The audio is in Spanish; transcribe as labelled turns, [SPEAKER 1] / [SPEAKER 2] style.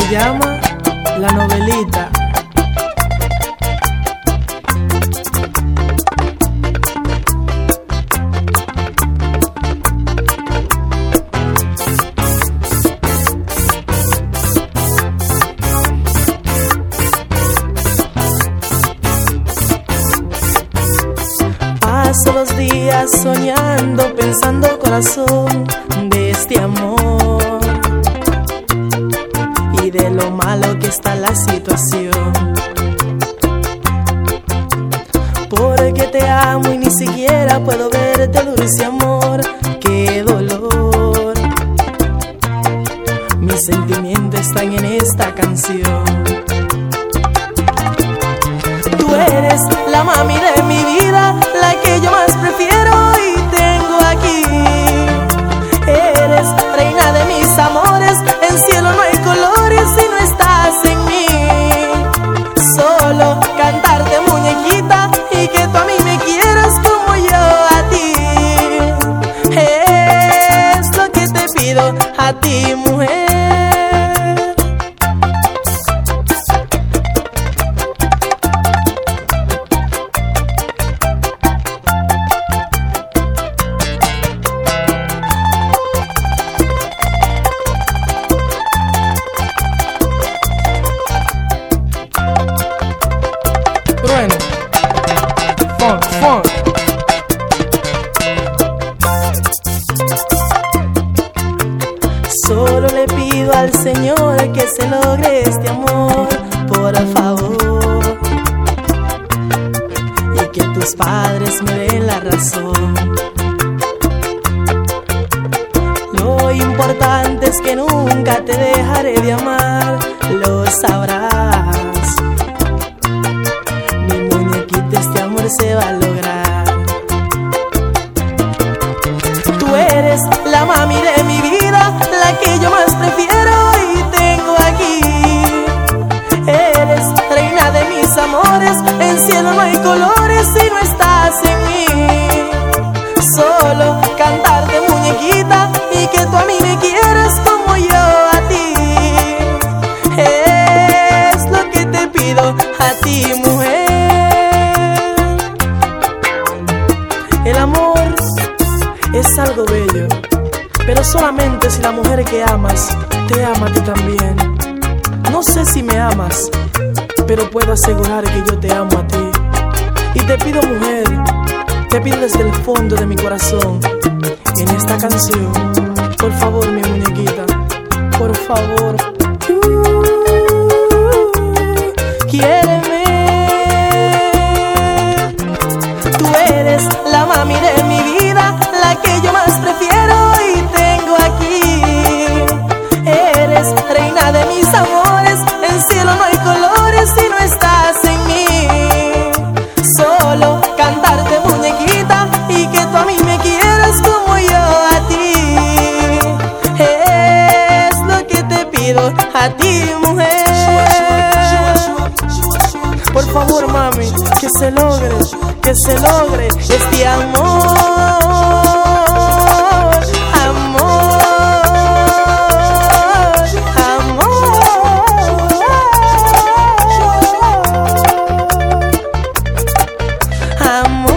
[SPEAKER 1] se llama La Novelita.
[SPEAKER 2] Paso los días soñando, pensando corazón de este amor y de lo malo que está la situación. Porque te amo y ni siquiera puedo verte, dulce amor, qué dolor. Mis sentimientos están en esta canción. Tú eres la mami de mi vida, la que yo más prefiero y tengo aquí. Eres reina de mis amores, en cielo no hay colores si no estás en mí. Solo cantarte, muñequita, y que tú a mí me quieras como yo a ti. Es lo que te pido a ti, mujer.
[SPEAKER 1] Funk.
[SPEAKER 2] Solo le pido al Señor que se logre este amor, por favor, y que tus padres me den la razón. Lo importante es que nunca te dejaré de amar, lo sabrás. Mi muñequita, este amor se va a lograr. Tú eres la mami de mi vida, la que yo más prefiero y tengo aquí. Eres reina de mis amores, en cielo no hay colores si no estás en mí. Solo cantarte, muñequita, y que tú a mí me quieras como yo a ti. Es lo que te pido a ti, mujer. El amor es algo bello, pero solamente si la mujer que amas te ama a ti también. No sé si me amas, pero puedo asegurar que yo te amo a ti. Y te pido, mujer, te pido desde el fondo de mi corazón, en esta canción, por favor, mi muñequita, por favor, quiéreme. Tú eres la mami de mi vida, la que yo más prefiero y tengo aquí. Eres reina de mis amores, en cielo no hay colores si no estás en mí. Solo cantarte, muñequita, y que tú a mí me quieras como yo a ti. Es lo que te pido a ti, mujer. Por favor, mami, que se logre este amor. Amor.